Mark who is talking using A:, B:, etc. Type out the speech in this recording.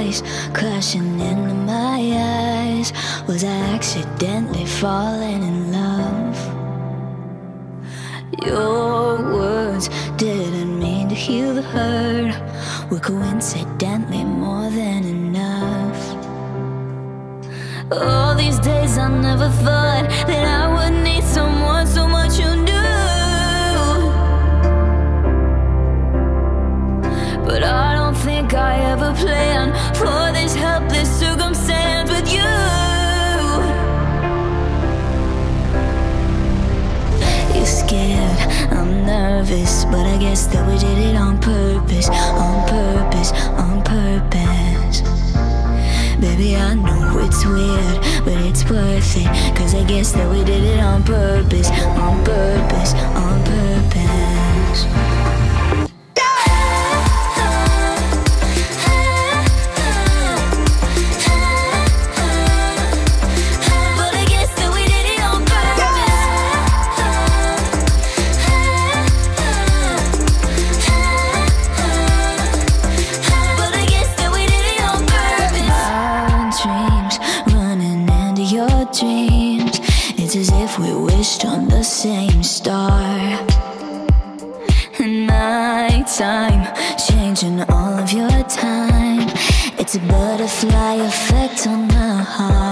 A: face crashing into my eyes. Was I accidentally falling in love? Your words didn't mean to heal the hurt, were coincidentally more than enough. All these days I never thought that I would need someone so much who knew. But I don't think I ever planned for this helpless circumstance with you. You're scared, I'm nervous, but I guess that we did it on purpose, on purpose, on purpose. Baby, I know it's weird, but it's worth it, 'cause I guess that we did it on purpose, on purpose, on purpose. Dreams, it's as if we wished on the same star. And my time, changing all of your time. It's a butterfly effect on my heart.